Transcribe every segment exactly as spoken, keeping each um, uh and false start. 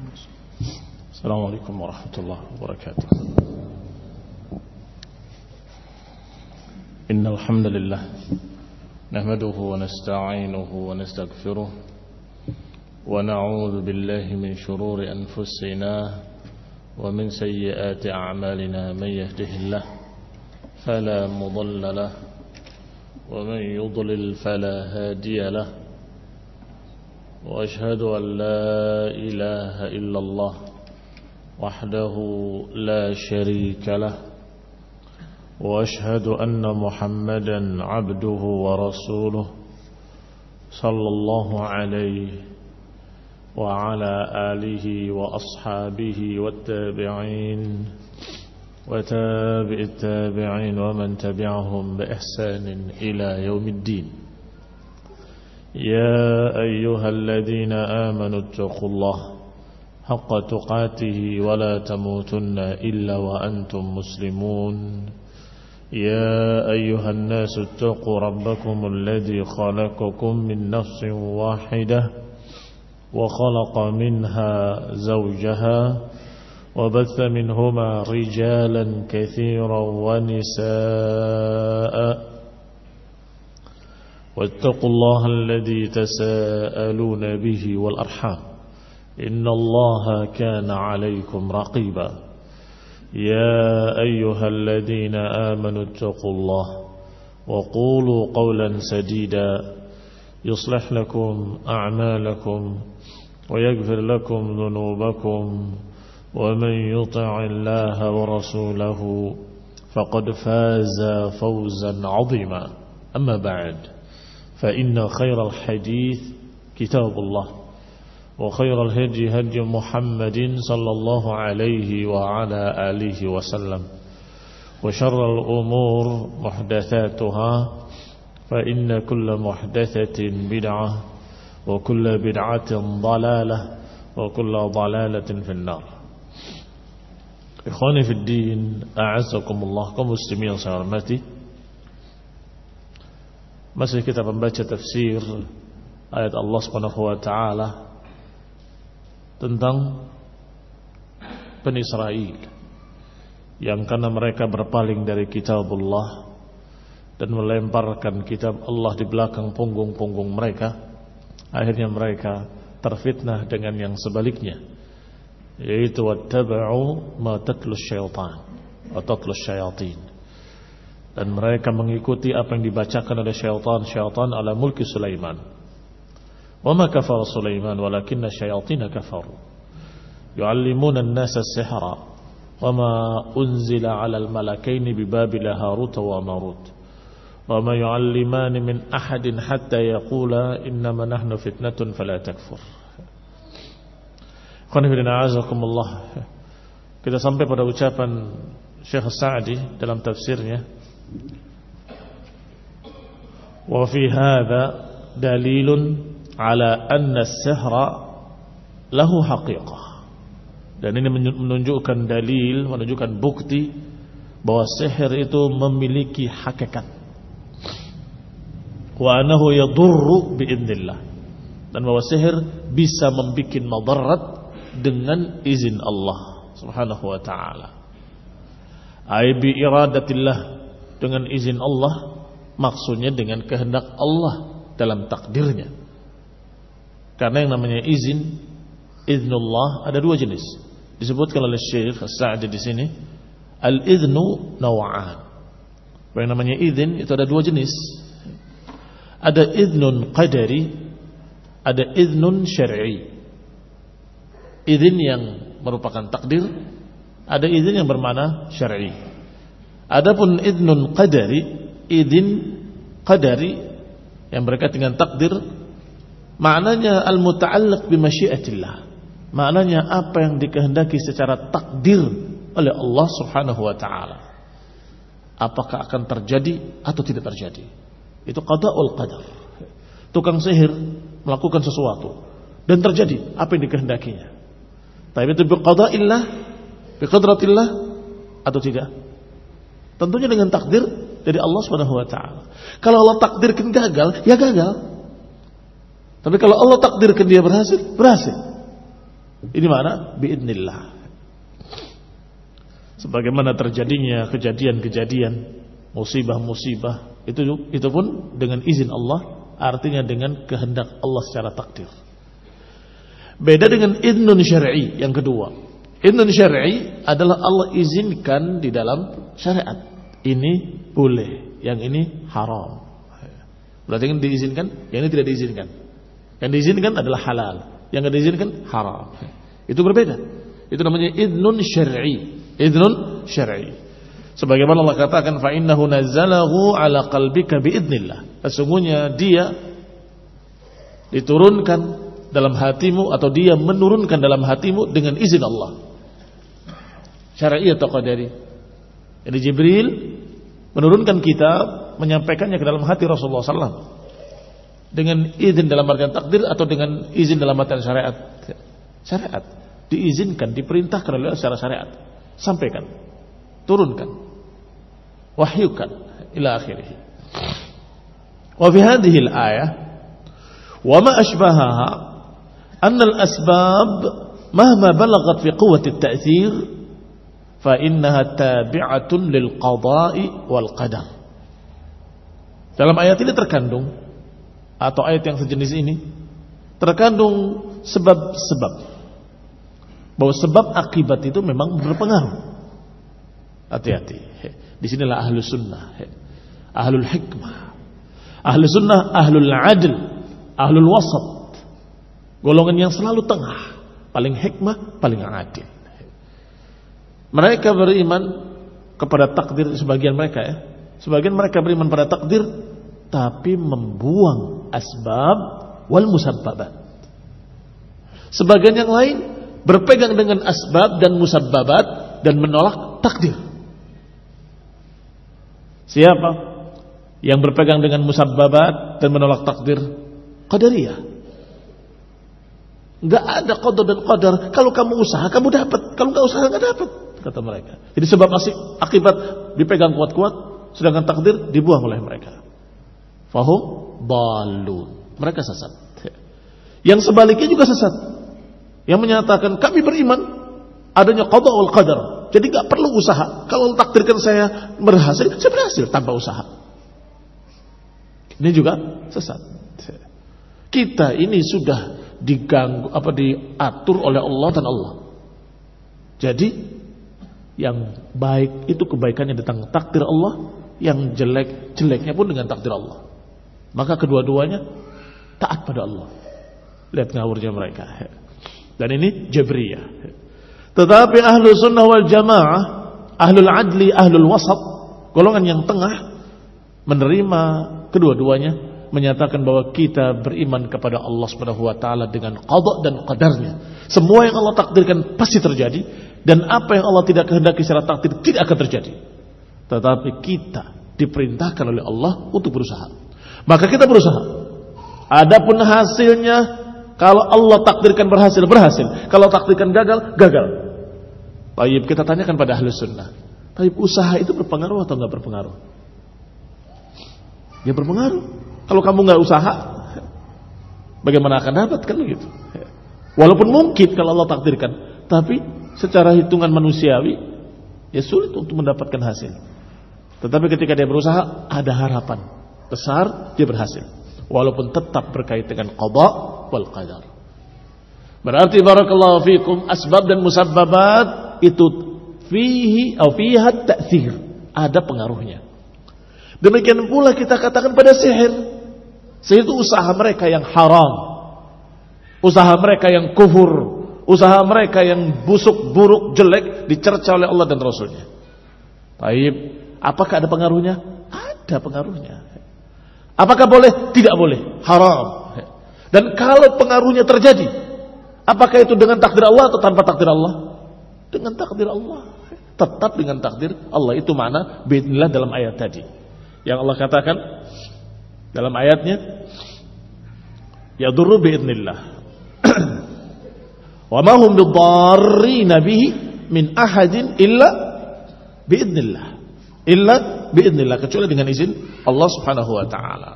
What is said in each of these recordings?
السلام عليكم ورحمة الله وبركاته. إن الحمد لله نحمده ونستعينه ونستغفره ونعوذ بالله من شرور أنفسنا ومن سيئات أعمالنا. من يهده الله فلا مضل له ومن يضلل فلا هادي له وأشهد أن لا إله إلا الله وحده لا شريك له وأشهد أن محمدا عبده ورسوله صلى الله عليه وعلى آله وأصحابه والتابعين وتابع التابعين ومن تبعهم بإحسان إلى يوم الدين. يا أيها الذين آمنوا اتقوا الله حق تقاته ولا تموتن إلا وأنتم مسلمون. يا أيها الناس اتقوا ربكم الذي خلقكم من نفس واحدة وخلق منها زوجها وبث منهما رجالا كثيرا ونساء واتقوا الله الذي تساءلون به والأرحام إن الله كان عليكم رقيبا. يا أيها الذين آمنوا اتقوا الله وقولوا قولا سديدا يصلح لكم أعمالكم ويغفر لكم ذنوبكم ومن يطع الله ورسوله فقد فاز فوزا عظيما. أما بعد فإن خير الحديث كتاب الله وخير الهدي هدي محمد صلى الله عليه وعلى آله وسلم وشر الأمور محدثاتها فإن كل محدثة بدعة وكل بدعة ضلالة وكل ضلالة في النار. Ikhwani fi din, a'azzakumullah, kaum muslimin yang saya hormati. Masih kita membaca tafsir ayat Allah Subhanahu wa taala tentang Bani Israel yang karena mereka berpaling dari kitabullah dan melemparkan kitab Allah di belakang punggung-punggung mereka, akhirnya mereka terfitnah dengan yang sebaliknya, yaitu wattaba'u ma tatlu syaitan wa tatlu syayatin, dan mereka mengikuti apa yang dibacakan oleh syaitan syaitan ala mulki Sulaiman. Wa ma kafara Sulaiman walakinna syayatin kafaru yu'allimuna an-nasa as-sihra wa ma unzila 'ala al-malakaini bi Babil Harut wa Marut wa ma yu'allimani min ahadin hatta yaqula innama nahnu fitnatun fala takfur. Kita sampai pada ucapan Syekh Sa'di dalam tafsirnya, wa fi hadha dalilun ala anna as-sihra lahu haqiqah, dan ini menunjukkan dalil, menunjukkan bukti bahwa sihir itu memiliki hakikat, wa annahu yadurru bi'idznillah, dan bahwa sihir bisa membuat madarat dengan izin Allah Subhanahu wa ta'ala. Ai bi iradatillah, dengan izin Allah, maksudnya dengan kehendak Allah dalam takdirnya. Karena yang namanya izin, iznullah ada dua jenis. Disebutkan oleh Syekh As-Sa'di di sini, al-iznu naw'an. Yang namanya izin itu ada dua jenis. Ada iznun qadari, ada iznun syar'i. Izin yang merupakan takdir, ada izin yang bermakna syar'i. Adapun iznun qadari, izin qadari yang berkaitan dengan takdir, maknanya al-muta'alliq bi masyiatillah. Maknanya apa yang dikehendaki secara takdir oleh Allah Subhanahu wa taala. Apakah akan terjadi atau tidak terjadi? Itu qada'ul qadar. Tukang sihir melakukan sesuatu dan terjadi apa yang dikehendakinya. Tapi itu biqada'illah, biqadratillah atau tidak? Tentunya dengan takdir dari Allah Subhanahu wa taala. Kalau Allah takdirkan gagal, ya gagal. Tapi kalau Allah takdirkan dia berhasil, berhasil. Ini mana? Biidznillah. Sebagaimana terjadinya kejadian-kejadian, musibah-musibah, itu itu pun dengan izin Allah, artinya dengan kehendak Allah secara takdir. Beda dengan idnun syar'i yang kedua. Idnun syar'i adalah Allah izinkan di dalam syariat. Ini boleh, yang ini haram. Berarti yang diizinkan, yang ini tidak diizinkan. Yang diizinkan adalah halal, yang tidak diizinkan haram. Itu berbeda. Itu namanya idnun syar'i. Idnun syar'i. Sebagaimana Allah katakan, fa innahu nazzalahu ala qalbika biidznillah. Sesungguhnya dia diturunkan dalam hatimu, atau dia menurunkan dalam hatimu dengan izin Allah. Syar'i atau qadari. Jadi Jibril menurunkan kitab, menyampaikannya ke dalam hati Rasulullah sallallahu alaihi wasallam dengan izin dalam artian takdir atau dengan izin dalam artian syariat. Syariat diizinkan, diperintahkan oleh secara syariat. Sampaikan, turunkan, wahyukan ila akhirih. Wa fi hadhihi al-ayah wa ma ashbahaha anna al-asbab mahma balagat fi quwwati at-ta'thir fa innaha tabi'atun lil qada'i wal qadar. Dalam ayat ini terkandung, atau ayat yang sejenis ini terkandung sebab-sebab, bahwa sebab akibat itu memang berpengaruh. Hati-hati. Disinilah ahlu sunnah, ahlul hikmah, ahlu sunnah, ahlul adl, ahlul wasat, golongan yang selalu tengah, paling hikmah, paling adil. Mereka beriman kepada takdir, sebagian mereka ya, sebagian mereka beriman pada takdir, tapi membuang asbab wal musabbabat. Sebagian yang lain berpegang dengan asbab dan musabbabat dan menolak takdir. Siapa yang berpegang dengan musabbabat dan menolak takdir? Qadariyah. Enggak ada qadar dan qadar. Kalau kamu usaha kamu dapat, kalau enggak usaha enggak dapat, kata mereka. Jadi sebab akibat dipegang kuat-kuat, sedangkan takdir dibuang oleh mereka. Fahum dalun. Mereka sesat. Yang sebaliknya juga sesat, yang menyatakan kami beriman adanya qada wal qadar, jadi enggak perlu usaha. Kalau takdirkan saya berhasil, saya berhasil tanpa usaha. Ini juga sesat. Kita ini sudah diganggu, apa diatur oleh Allah dan Allah. Jadi yang baik itu kebaikannya datang takdir Allah, yang jelek jeleknya pun dengan takdir Allah. Maka kedua-duanya taat pada Allah. Lihat ngawurnya mereka. Dan ini Jabriyah. Tetapi ahlu sunnah wal jamaah, ahlul adli, ahlul wasat, golongan yang tengah, menerima kedua-duanya, menyatakan bahwa kita beriman kepada Allah Subhanahu wa taala dengan qada dan qadarnya. Semua yang Allah takdirkan pasti terjadi, dan apa yang Allah tidak kehendaki secara takdir tidak akan terjadi. Tetapi kita diperintahkan oleh Allah untuk berusaha. Maka kita berusaha. Adapun hasilnya, kalau Allah takdirkan berhasil, berhasil. Kalau takdirkan gagal, gagal. Baik, kita tanyakan pada ahli sunnah. Baik, usaha itu berpengaruh atau enggak berpengaruh? Ya berpengaruh. Kalau kamu enggak usaha, bagaimana akan dapat, kan begitu? Walaupun mungkin kalau Allah takdirkan, tapi secara hitungan manusiawi ya sulit untuk mendapatkan hasil. Tetapi ketika dia berusaha, ada harapan besar dia berhasil, walaupun tetap berkait dengan qada wal qadar. Berarti barakallahu fikum, asbab dan musabbabat itu fihi atau fiha ta'thir, ada pengaruhnya. Demikian pula kita katakan pada sihir. Sihir itu usaha mereka yang haram, usaha mereka yang kufur, usaha mereka yang busuk, buruk, jelek, dicerca oleh Allah dan Rasulnya. Baik, apakah ada pengaruhnya? Ada pengaruhnya. Apakah boleh? Tidak boleh, haram. Dan kalau pengaruhnya terjadi, apakah itu dengan takdir Allah atau tanpa takdir Allah? Dengan takdir Allah. Tetap dengan takdir Allah. Itu makna biidznillah dalam ayat tadi, yang Allah katakan dalam ayatnya, yadurru biidznillah wa ma hum bidarrin bihi min ahadin illa biidznillah, illa biidznillah, kecuali dengan izin Allah Subhanahu wa taala.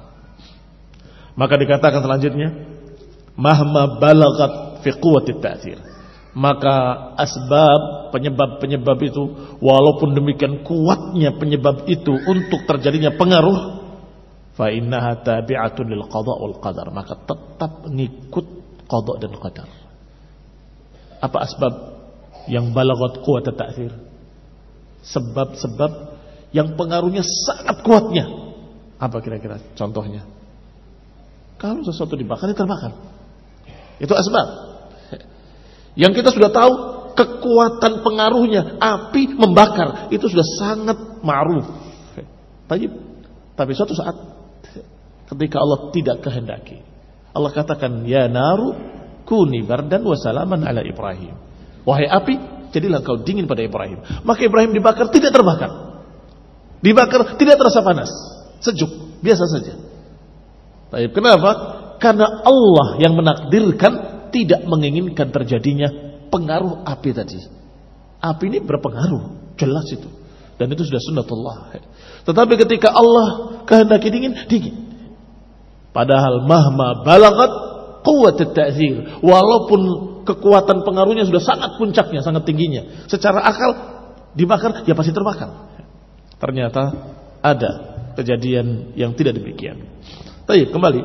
Maka dikatakan selanjutnya, mahma balagat fi quwwati ta'thir, maka asbab, penyebab-penyebab itu, walaupun demikian kuatnya penyebab itu untuk terjadinya pengaruh, fa innaha tabi'atun lil qada' wal qadar, maka tetap ngikut qada dan qadar. Apa asbab yang balagat kuat ta'thir? Sebab-sebab yang pengaruhnya sangat kuatnya. Apa kira-kira contohnya? Kalau sesuatu dibakar, dia terbakar. Itu asbab. Yang kita sudah tahu kekuatan pengaruhnya, api membakar, itu sudah sangat ma'ruf. Tapi, tapi suatu saat ketika Allah tidak kehendaki, Allah katakan, ya naru kuni bardan wa salaman ala Ibrahim. Wahai api, jadilah kau dingin pada Ibrahim. Maka Ibrahim dibakar, tidak terbakar. Dibakar, tidak terasa panas, sejuk, biasa saja. Tapi kenapa? Karena Allah yang menakdirkan, tidak menginginkan terjadinya pengaruh api tadi. Api ini berpengaruh, jelas itu. Dan itu sudah sunnatullah. Tetapi ketika Allah kehendaki dingin, dingin. Padahal mahma balagat quwwat at-ta'thir, walaupun kekuatan pengaruhnya sudah sangat puncaknya, sangat tingginya, secara akal dibakar, ya pasti terbakar. Ternyata ada kejadian yang tidak demikian. Baik, kembali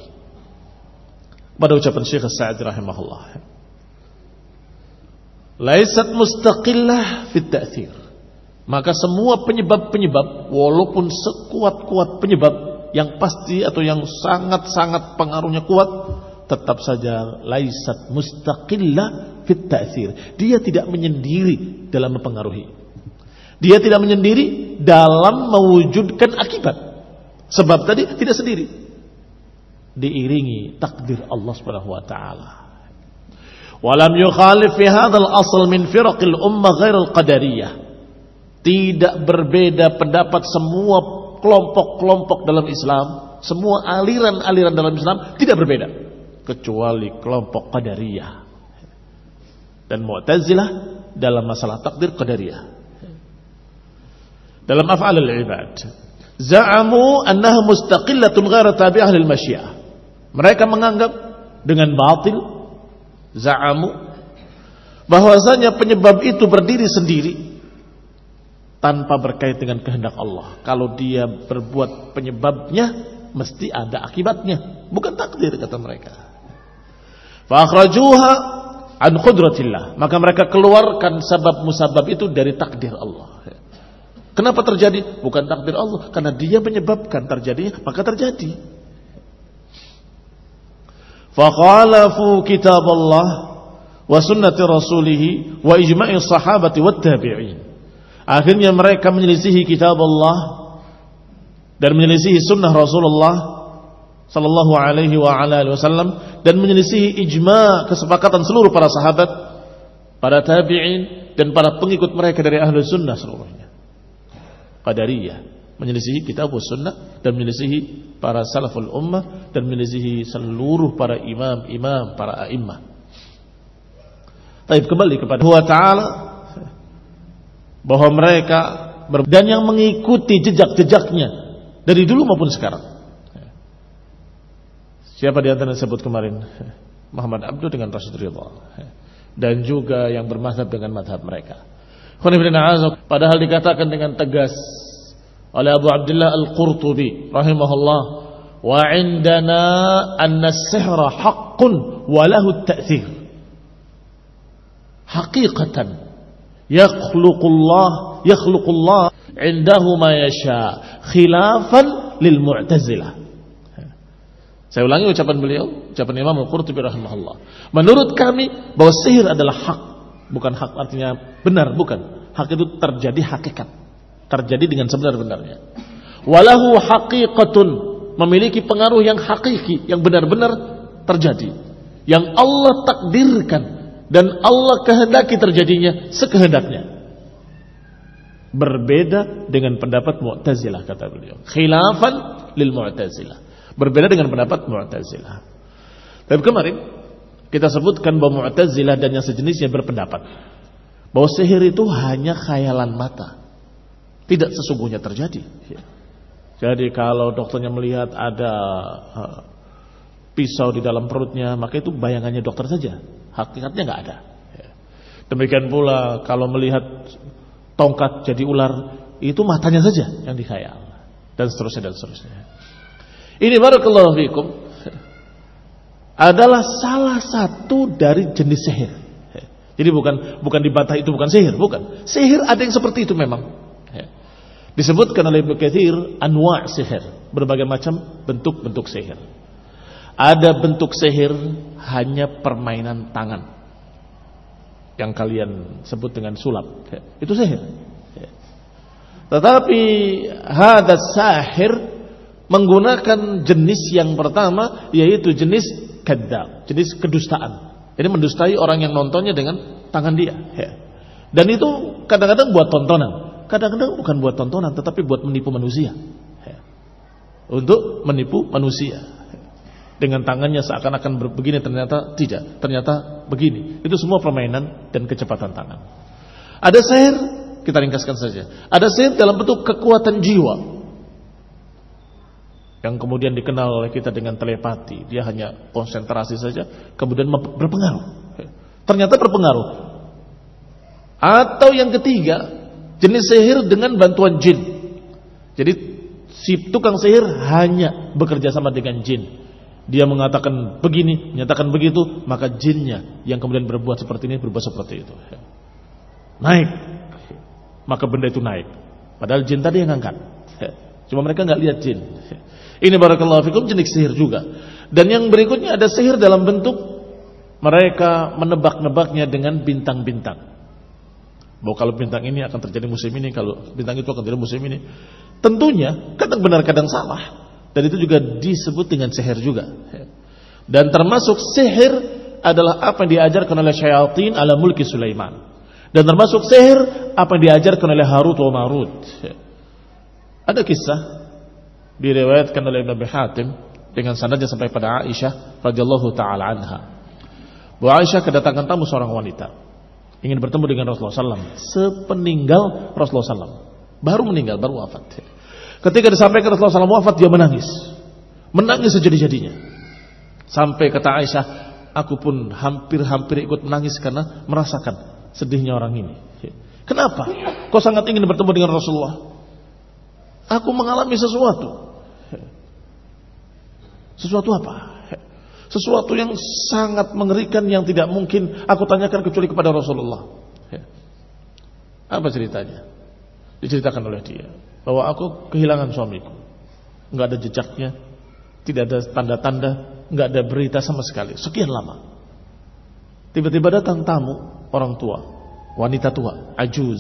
pada ucapan Syekh As-Sa'di rahimahullah. Laisat mustaqillah fit ta'thir. Maka semua penyebab-penyebab, walaupun sekuat-kuat penyebab yang pasti atau yang sangat-sangat pengaruhnya kuat, tetap saja laisat mustaqillah fit ta'thir. Dia tidak menyendiri dalam mempengaruhi. Dia tidak menyendiri dalam mewujudkan akibat. Sebab tadi tidak sendiri, diiringi takdir Allah Subhanahu wa taala. Walam yukhalif fi hadzal asl min firaqil ummah ghairal qadariyah. Tidak berbeda pendapat semua kelompok-kelompok dalam Islam, semua aliran-aliran dalam Islam tidak berbeda kecuali kelompok Qadariyah dan Mu'tazilah dalam masalah takdir Qadariyah. Dalam af'alul ibad, za'amu annaha mustaqillatun ghairu tabi'ah lil masyiah. Mereka menganggap dengan batil, za'amu, bahwasanya penyebab itu berdiri sendiri tanpa berkait dengan kehendak Allah. Kalau dia berbuat penyebabnya, mesti ada akibatnya, bukan takdir, kata mereka. Fa akhrajuha an qudratillah, maka mereka keluarkan sebab musabab itu dari takdir Allah. Kenapa terjadi? Bukan takdir Allah, karena dia menyebabkan terjadinya, maka terjadi. Fakhalafu kitab Allah wa sunnati rasulih wa ijma'i sahabati wat tabi'in. Akhirnya mereka menyelisihi kitab Allah dan menyelisihi sunnah Rasulullah sallallahu alaihi wa ala alihi wasallam, dan menyelisihi ijma' kesepakatan seluruh para sahabat, para tabi'in, dan para pengikut mereka dari ahli sunnah seluruhnya. Qadariyah menyelisihi kitab sunnah dan menyelisihi para salaful ummah dan menyelisihi seluruh para imam-imam, para a'immah. Baik, kembali kepada Allah Ta'ala, bahwa mereka ber- dan yang mengikuti jejak-jejaknya dari dulu maupun sekarang. Siapa di antara disebut kemarin? Muhammad Abdu dengan Rasyid Ridha, dan juga yang bermazhab dengan mazhab mereka. Padahal dikatakan dengan tegas oleh Abu Abdullah Al-Qurtubi rahimahullah, wa indana anna as-sihra haqqun wa lahu at-ta'thir. Haqiqatan yakhluqullah yakhluqullah indahu ma yasha khilafan lil mu'tazilah. Saya ulangi ucapan beliau, ucapan Imam Al-Qurtubi rahimahullah. Menurut kami bahwa sihir adalah hak. Bukan hak artinya benar, bukan. Hak itu terjadi hakikat, terjadi dengan sebenar-benarnya. Walahu haqiqatun, memiliki pengaruh yang hakiki, yang benar-benar terjadi, yang Allah takdirkan dan Allah kehendaki terjadinya sekehendaknya. Berbeda dengan pendapat Mu'tazilah, kata beliau. Khilafan lil Mu'tazilah. Berbeda dengan pendapat Mu'tazilah. Tapi kemarin kita sebutkan bahwa Mu'tazilah dan yang sejenisnya berpendapat bahwa sihir itu hanya khayalan mata, tidak sesungguhnya terjadi. Jadi kalau dokternya melihat ada pisau di dalam perutnya, maka itu bayangannya dokter saja, hakikatnya nggak ada. Demikian pula kalau melihat tongkat jadi ular, itu matanya saja yang dikhayal, dan seterusnya dan seterusnya. Ini barakallahu fikum adalah salah satu dari jenis sihir. Jadi bukan bukan dibantah itu bukan sihir, bukan. Sihir ada yang seperti itu memang. Disebutkan oleh Ibnu Katsir anwa' sihir, berbagai macam bentuk-bentuk sihir. Ada bentuk sihir hanya permainan tangan, yang kalian sebut dengan sulap, itu sihir. Tetapi hadas sahir menggunakan jenis yang pertama, yaitu jenis kadzab, jenis kedustaan. Jadi mendustai orang yang nontonnya dengan tangan dia. Dan itu kadang-kadang buat tontonan, kadang-kadang bukan buat tontonan, tetapi buat menipu manusia. Untuk menipu manusia. Dengan tangannya seakan-akan begini, ternyata tidak, ternyata begini. Itu semua permainan dan kecepatan tangan. Ada sihir, kita ringkaskan saja. Ada sihir dalam bentuk kekuatan jiwa, yang kemudian dikenal oleh kita dengan telepati. Dia hanya konsentrasi saja, kemudian berpengaruh. Ternyata berpengaruh. Atau yang ketiga, jenis sihir dengan bantuan jin. Jadi si tukang sihir hanya bekerja sama dengan jin. Dia mengatakan begini, menyatakan begitu, maka jinnya yang kemudian berbuat seperti ini, berbuat seperti itu. Naik, maka benda itu naik. Padahal jin tadi yang ngangkat. Cuma mereka nggak lihat jin. Ini barakallahu fikum jenis sihir juga. Dan yang berikutnya ada sihir dalam bentuk mereka menebak-nebaknya dengan bintang-bintang. Bahwa kalau bintang ini akan terjadi musim ini, kalau bintang itu akan terjadi musim ini. Tentunya kadang benar kadang salah. Dan itu juga disebut dengan sihir juga. Dan termasuk sihir adalah apa yang diajarkan oleh syayatin ala mulki Sulaiman. Dan termasuk sihir apa yang diajarkan oleh Harut wa Marut. Ada kisah diriwayatkan oleh Ibnu Abi Hatim dengan sanadnya sampai pada Aisyah radhiyallahu taala anha. Bahwa Aisyah kedatangan tamu seorang wanita, ingin bertemu dengan Rasulullah sallallahu alaihi wasallam sepeninggal Rasulullah sallallahu alaihi wasallam. Baru meninggal, baru wafat. Ketika disampaikan Rasulullah sallallahu alaihi wasallam wafat, dia menangis. Menangis sejadi-jadinya. Sampai kata Aisyah, aku pun hampir-hampir ikut menangis karena merasakan sedihnya orang ini. Kenapa? Kau sangat ingin bertemu dengan Rasulullah? Aku mengalami sesuatu. Sesuatu apa? Sesuatu yang sangat mengerikan yang tidak mungkin aku tanyakan kecuali kepada Rasulullah. Apa ceritanya? Diceritakan oleh dia bahwa aku kehilangan suamiku, nggak ada jejaknya, tidak ada tanda-tanda, nggak ada berita sama sekali. Sekian lama. Tiba-tiba datang tamu orang tua, wanita tua, ajuz.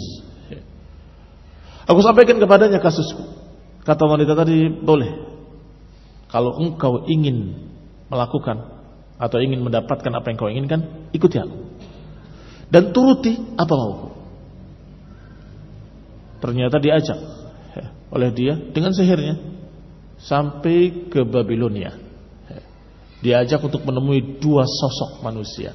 Aku sampaikan kepadanya kasusku. Kata wanita tadi, boleh. Kalau engkau ingin melakukan atau ingin mendapatkan apa yang kau inginkan, ikuti aku dan turuti apa mauku. Ternyata diajak oleh dia dengan sihirnya sampai ke Babilonia. Diajak untuk menemui dua sosok manusia.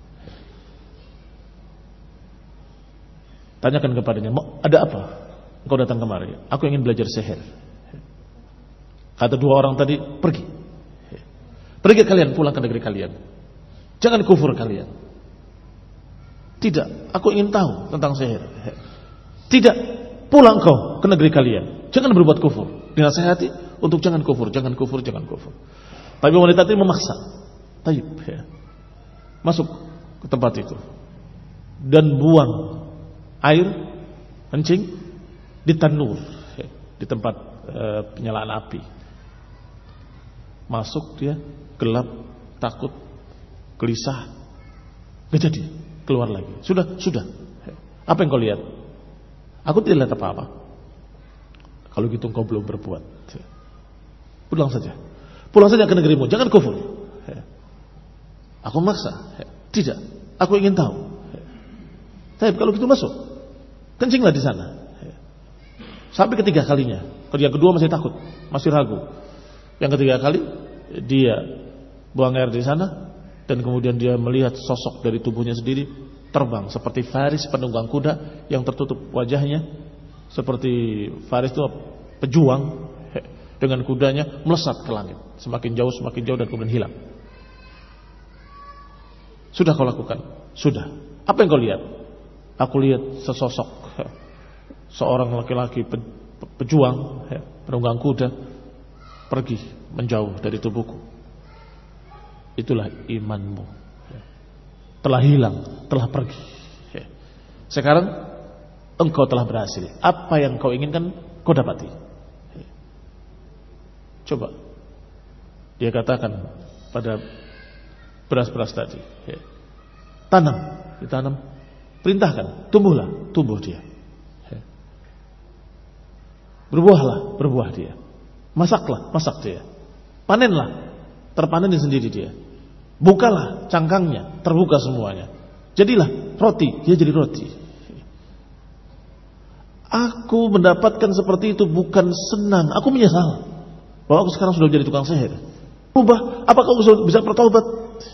Tanyakan kepadanya, ada apa? Engkau datang kemari. Aku ingin belajar sihir. Kata dua orang tadi, pergi. Pergi kalian, pulang ke negeri kalian. Jangan kufur kalian. Tidak, aku ingin tahu tentang sihir. Tidak, pulang kau ke negeri kalian. Jangan berbuat kufur. Dinasihati untuk jangan kufur, jangan kufur, jangan kufur. Tapi wanita itu memaksa. Taib, ya. Masuk ke tempat itu dan buang air kencing di tanur, ya, di tempat e, penyalaan api. Masuk dia gelap, takut, gelisah, nggak jadi, keluar lagi. Sudah, sudah. Apa yang kau lihat? Aku tidak lihat apa-apa. Kalau gitu engkau belum berbuat. Pulang saja. Pulang saja ke negerimu. Jangan kufur. Aku maksa. Tidak. Aku ingin tahu. Tapi kalau gitu masuk. Kencinglah di sana. Sampai ketiga kalinya. Kalau yang kedua masih takut. Masih ragu. Yang ketiga kali dia buang air di sana. Dan kemudian dia melihat sosok dari tubuhnya sendiri terbang seperti faris penunggang kuda yang tertutup wajahnya, seperti faris itu pejuang dengan kudanya melesat ke langit, semakin jauh semakin jauh dan kemudian hilang. Sudah kau lakukan? Sudah. Apa yang kau lihat? Aku lihat sesosok seorang laki-laki pejuang, penunggang kuda, pergi menjauh dari tubuhku. Itulah imanmu. Telah hilang, telah pergi. Sekarang engkau telah berhasil. Apa yang kau inginkan, kau dapati. Coba dia katakan pada beras-beras tadi, tanam, ditanam, perintahkan, tumbuhlah, tumbuh dia. Berbuahlah, berbuah dia. Masaklah, masak dia. Panenlah, terpanen sendiri dia. Bukalah cangkangnya, terbuka semuanya. Jadilah roti, dia jadi roti. Aku mendapatkan seperti itu bukan senang, aku menyesal bahwa aku sekarang sudah jadi tukang sihir. Ubah, apakah aku bisa bertaubat?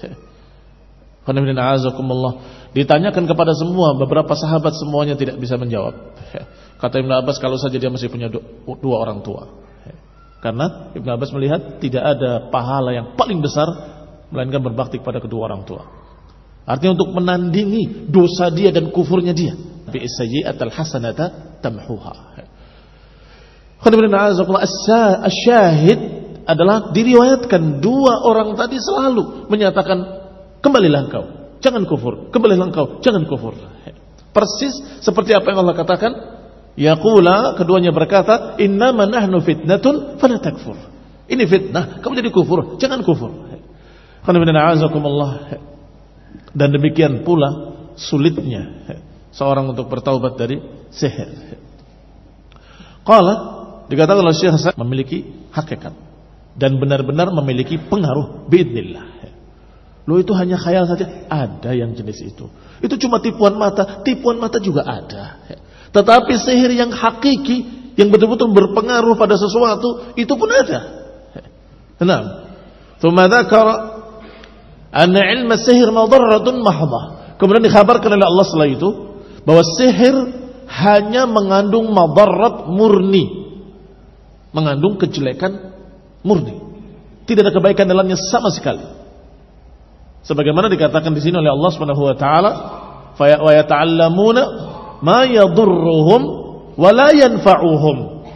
Ditanyakan kepada semua, beberapa sahabat semuanya tidak bisa menjawab. Kata Ibn Abbas, kalau saja dia masih punya dua orang tua. Karena Ibn Abbas melihat tidak ada pahala yang paling besar melainkan berbakti kepada kedua orang tua. Artinya untuk menandingi dosa dia dan kufurnya dia. Bi'isayyi'atal hasanata tamhuha. Asyahid adalah diriwayatkan dua orang tadi selalu menyatakan, kembalilah engkau, jangan kufur, kembalilah engkau, jangan kufur. Persis seperti apa yang Allah katakan. Yaqula, keduanya berkata, innama nahnu fitnatun fala takfur. Ini fitnah, kamu jadi kufur, jangan kufur. Dan demikian pula sulitnya seorang untuk bertaubat dari sihir. Qala, dikatakan oleh Syekh Hasan, memiliki hakikat dan benar-benar memiliki pengaruh biidznillah. Lo itu hanya khayal saja, ada yang jenis itu. Itu cuma tipuan mata, tipuan mata juga ada. Tetapi sihir yang hakiki, yang betul-betul berpengaruh pada sesuatu, itu pun ada. Nah, thumma dzakara anna ilma sihir madarratun mahdhah. Kemudian dikhabarkan oleh Allah setelah itu bahwa sihir hanya mengandung madarrat murni, mengandung kejelekan murni. Tidak ada kebaikan dalamnya sama sekali. Sebagaimana dikatakan di sini oleh Allah Subhanahu wa taala, fa wa yata'allamuna ma yadurruhum wa la yanfa'uhum.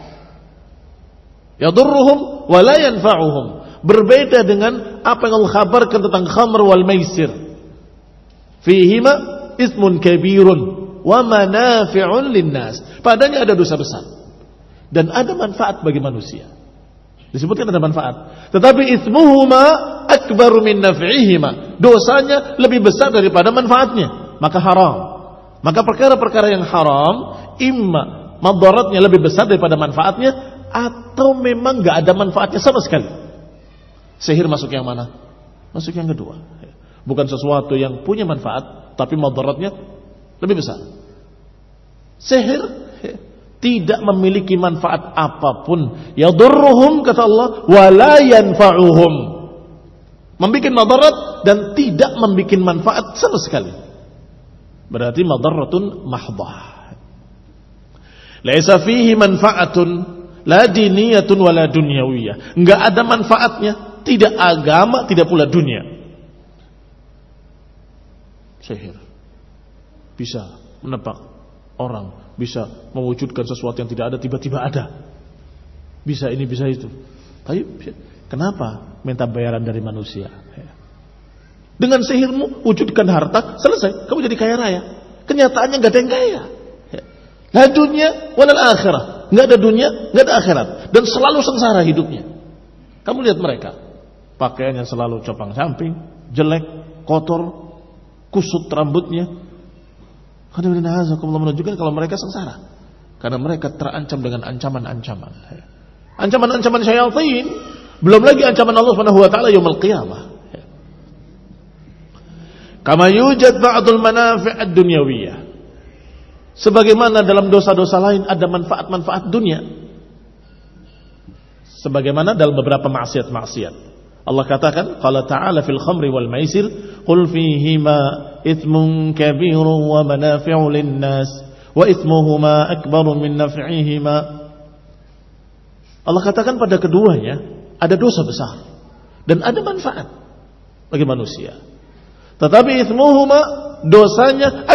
Yadurruhum wa la yanfa'uhum. Berbeda dengan apa yang Allah khabarkan tentang khamr wal maisir. Fihima ismun kabirun wa manafi'un linnas. Padanya ada dosa besar dan ada manfaat bagi manusia. Disebutkan ada manfaat. Tetapi ismuhuma akbaru min naf'ihima. Dosanya lebih besar daripada manfaatnya. Maka haram. Maka perkara-perkara yang haram, imma madaratnya lebih besar daripada manfaatnya, atau memang gak ada manfaatnya sama sekali. Sihir masuk yang mana? Masuk yang kedua. Bukan sesuatu yang punya manfaat, tapi madaratnya lebih besar. Sihir tidak memiliki manfaat apapun. Yadurruhum, kata Allah, wala yanfa'uhum. Membikin madarat dan tidak membikin manfaat sama sekali. Berarti madaratun mahdhah. Laisa fihi manfaatun la diniyatun wala dunyawiyah. Enggak ada manfaatnya, tidak agama, tidak pula dunia. Sihir bisa menebak orang, bisa mewujudkan sesuatu yang tidak ada tiba-tiba ada. Bisa ini, bisa itu. Tapi kenapa minta bayaran dari manusia? Dengan sihirmu wujudkan harta, selesai, kamu jadi kaya raya. Kenyataannya enggak ada yang kaya. La dunya walal akhirah. Enggak ada dunia, enggak ada akhirat, dan selalu sengsara hidupnya. Kamu lihat mereka, pakaiannya selalu copang-camping, jelek, kotor, kusut rambutnya. Kadang-kadang Allah menunjukkan kalau mereka sengsara karena mereka terancam dengan ancaman-ancaman. Ancaman-ancaman syaitan, belum lagi ancaman Allah Subhanahu wa taala yaumul qiyamah. Kama yujad ba'dul manafi' ad-dunyawiyah. Sebagaimana dalam dosa-dosa lain ada manfaat-manfaat dunia. Sebagaimana dalam beberapa maksiat-maksiat. Allah katakan, qala ta'ala fil khamri wal maisir, qul fihima ithmun kabirun wa manafi'u lin-nas wa ithmuhuma akbaru min naf'ihima. Allah katakan pada keduanya ada dosa besar dan ada manfaat bagi manusia. Tetapi ithmuhuma, dosanya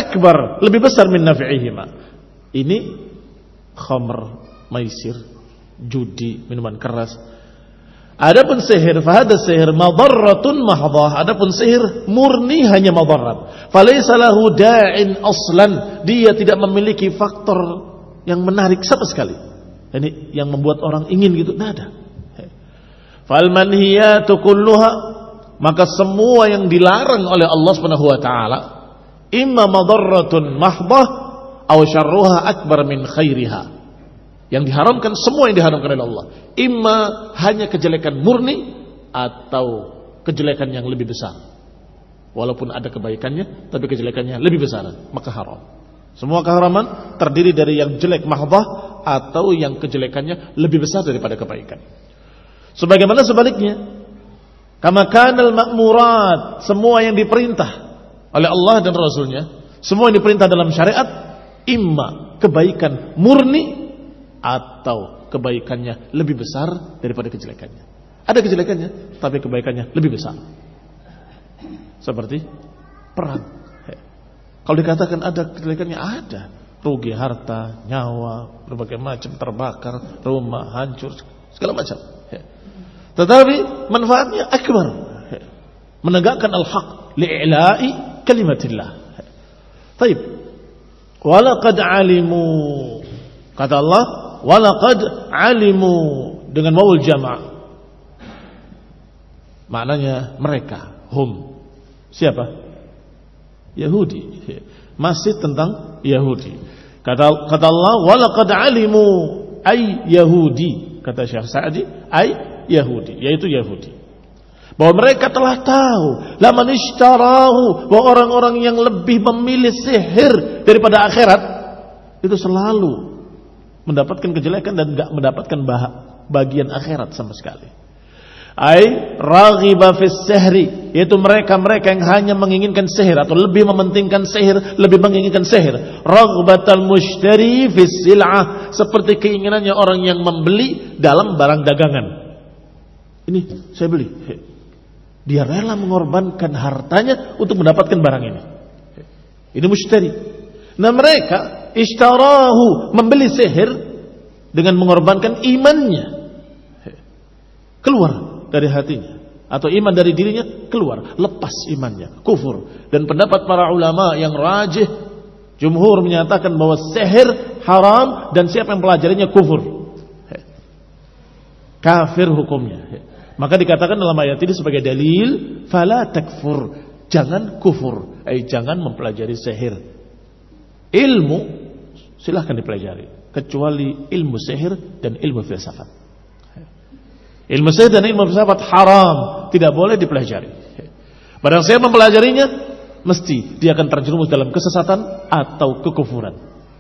akbar, lebih besar min nafi'ihima. Ini khamr, maisir, judi, minuman keras. Adapun sihir, fahada sihir madarratun mahdhah. Adapun sihir murni hanya madarat. Falaysa lahu da'in aslan. Dia tidak memiliki faktor yang menarik sama sekali. Ini yang membuat orang ingin gitu, tidak ada. Fal manhiyatu kulluha, maka semua yang dilarang oleh Allah Subhanahu wa taala imma madarratun mahdhah aw syarruha akbar min khairiha. Yang diharamkan, semua yang diharamkan oleh Allah, imma hanya kejelekan murni atau kejelekan yang lebih besar. Walaupun ada kebaikannya, tapi kejelekannya lebih besar, maka haram. Semua keharaman terdiri dari yang jelek mahdhah atau yang kejelekannya lebih besar daripada kebaikan. Sebagaimana sebaliknya, kama kanal ma'murat, semua yang diperintah oleh Allah dan Rasulnya, semua yang diperintah dalam syariat, imma kebaikan murni atau kebaikannya lebih besar daripada kejelekannya. Ada kejelekannya, tapi kebaikannya lebih besar. Seperti perang. Kalau dikatakan ada kejelekannya, ada. Rugi harta, nyawa, berbagai macam, terbakar, rumah hancur, segala macam. Tetapi manfaatnya akbar. Menegakkan al-haq li'ila'i kalimatillah. Taib. Walaqad alimu, kata Allah, walaqad alimu dengan wawul jama'. Maknanya mereka, hum. Siapa? Yahudi. Masih tentang Yahudi. Kata kata Allah, walaqad alimu ay Yahudi. Kata Syekh Sa'di, ay Yahudi, yaitu Yahudi. Bahwa mereka telah tahu, laman ishtarahu, bahwa orang-orang yang lebih memilih sihir daripada akhirat itu selalu mendapatkan kejelekan dan enggak mendapatkan bagian akhirat sama sekali. Ai raghiba fis sihri, yaitu mereka-mereka yang hanya menginginkan sihir atau lebih mementingkan sihir, lebih menginginkan sihir. Raghbatal mushtari fis sil'ah, seperti keinginannya orang yang membeli dalam barang dagangan. Ini saya beli. Dia rela mengorbankan hartanya untuk mendapatkan barang ini. Ini mushtari. Nah mereka ishtarahu, membeli sihir dengan mengorbankan imannya. Keluar dari hatinya, atau iman dari dirinya keluar, lepas imannya, kufur. Dan pendapat para ulama yang rajih, jumhur menyatakan bahwa sihir haram dan siapa yang pelajarinya kufur, kafir hukumnya. Maka dikatakan dalam ayat ini sebagai dalil, fala takfur, jangan kufur, eh, jangan mempelajari sihir. Ilmu silahkan dipelajari, kecuali ilmu sihir dan ilmu filsafat. Ilmu sihir dan ilmu filsafat haram, tidak boleh dipelajari. Barang siapa mempelajarinya, mesti dia akan terjerumus dalam kesesatan atau kekufuran.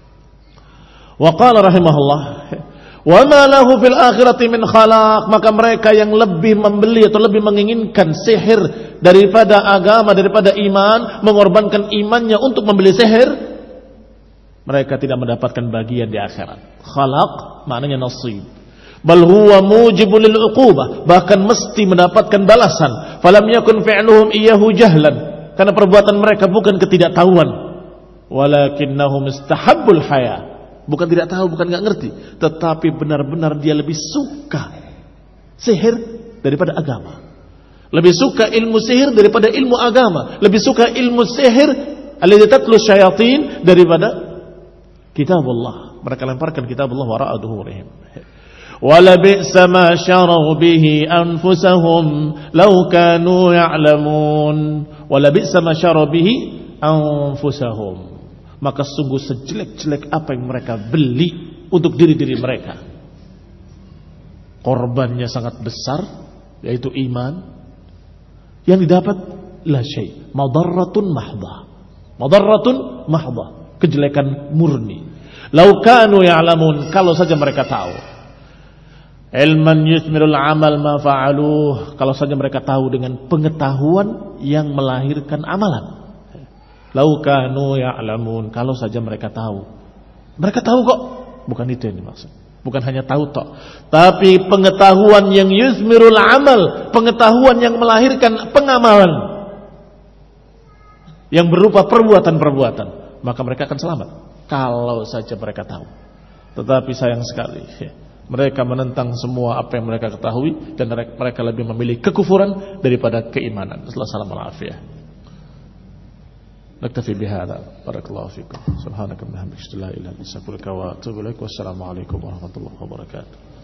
Wa qala rahimahullah, wa ma lahu fil akhirati min khalaq, maka mereka yang lebih membeli atau lebih menginginkan sihir daripada agama, daripada iman, mengorbankan imannya untuk membeli sihir, mereka tidak mendapatkan bagian di akhirat. Khalaq maknanya nasib. Bal huwa mujibul lil uqubah, bahkan mesti mendapatkan balasan. Falam yakun fi'luhum iyyahu jahlan, karena perbuatan mereka bukan ketidaktahuan, walakinnahum istahabbul haya, bukan tidak tahu, bukan enggak ngerti, tetapi benar-benar dia lebih suka sihir daripada agama, lebih suka ilmu sihir daripada ilmu agama, lebih suka ilmu sihir alladzi tatlu syayatin daripada kitabullah. Mereka lemparkan kitabullah wara'a dhuhurihim. Wala bi'sa ma syaraw bihi anfusahum law kanu ya'lamun. Wala bi'sa ma syaraw bihi anfusahum, maka sungguh sejelek-jelek apa yang mereka beli untuk diri-diri mereka. Korbannya sangat besar, yaitu iman. Yang didapat la syai', madarratun mahdhah. Madarratun mahdhah, kejelekan murni. Law kanu ya'lamun, kalau saja mereka tahu. Ilman yusmirul amal ma fa'aluh, kalau saja mereka tahu dengan pengetahuan yang melahirkan amalan. Lau kanu ya'lamun, kalau saja mereka tahu. Mereka tahu kok, bukan itu yang dimaksud. Bukan hanya tahu tok, tapi pengetahuan yang yusmirul amal, pengetahuan yang melahirkan pengamalan, yang berupa perbuatan-perbuatan. maka mereka akan selamat kalau saja mereka tahu. Tetapi sayang sekali, mereka menentang semua apa yang mereka ketahui, dan mereka lebih memilih kekufuran daripada keimanan. Assalamualaikum warahmatullahi wabarakatuh. Naktafi bihadza. Barakallahu fikum. Subhanakallahumma wa bihamdika, la ilaha illa anta, astaghfiruka wa atubu ilaik. Wassalamu alaikum warahmatullahi wabarakatuh.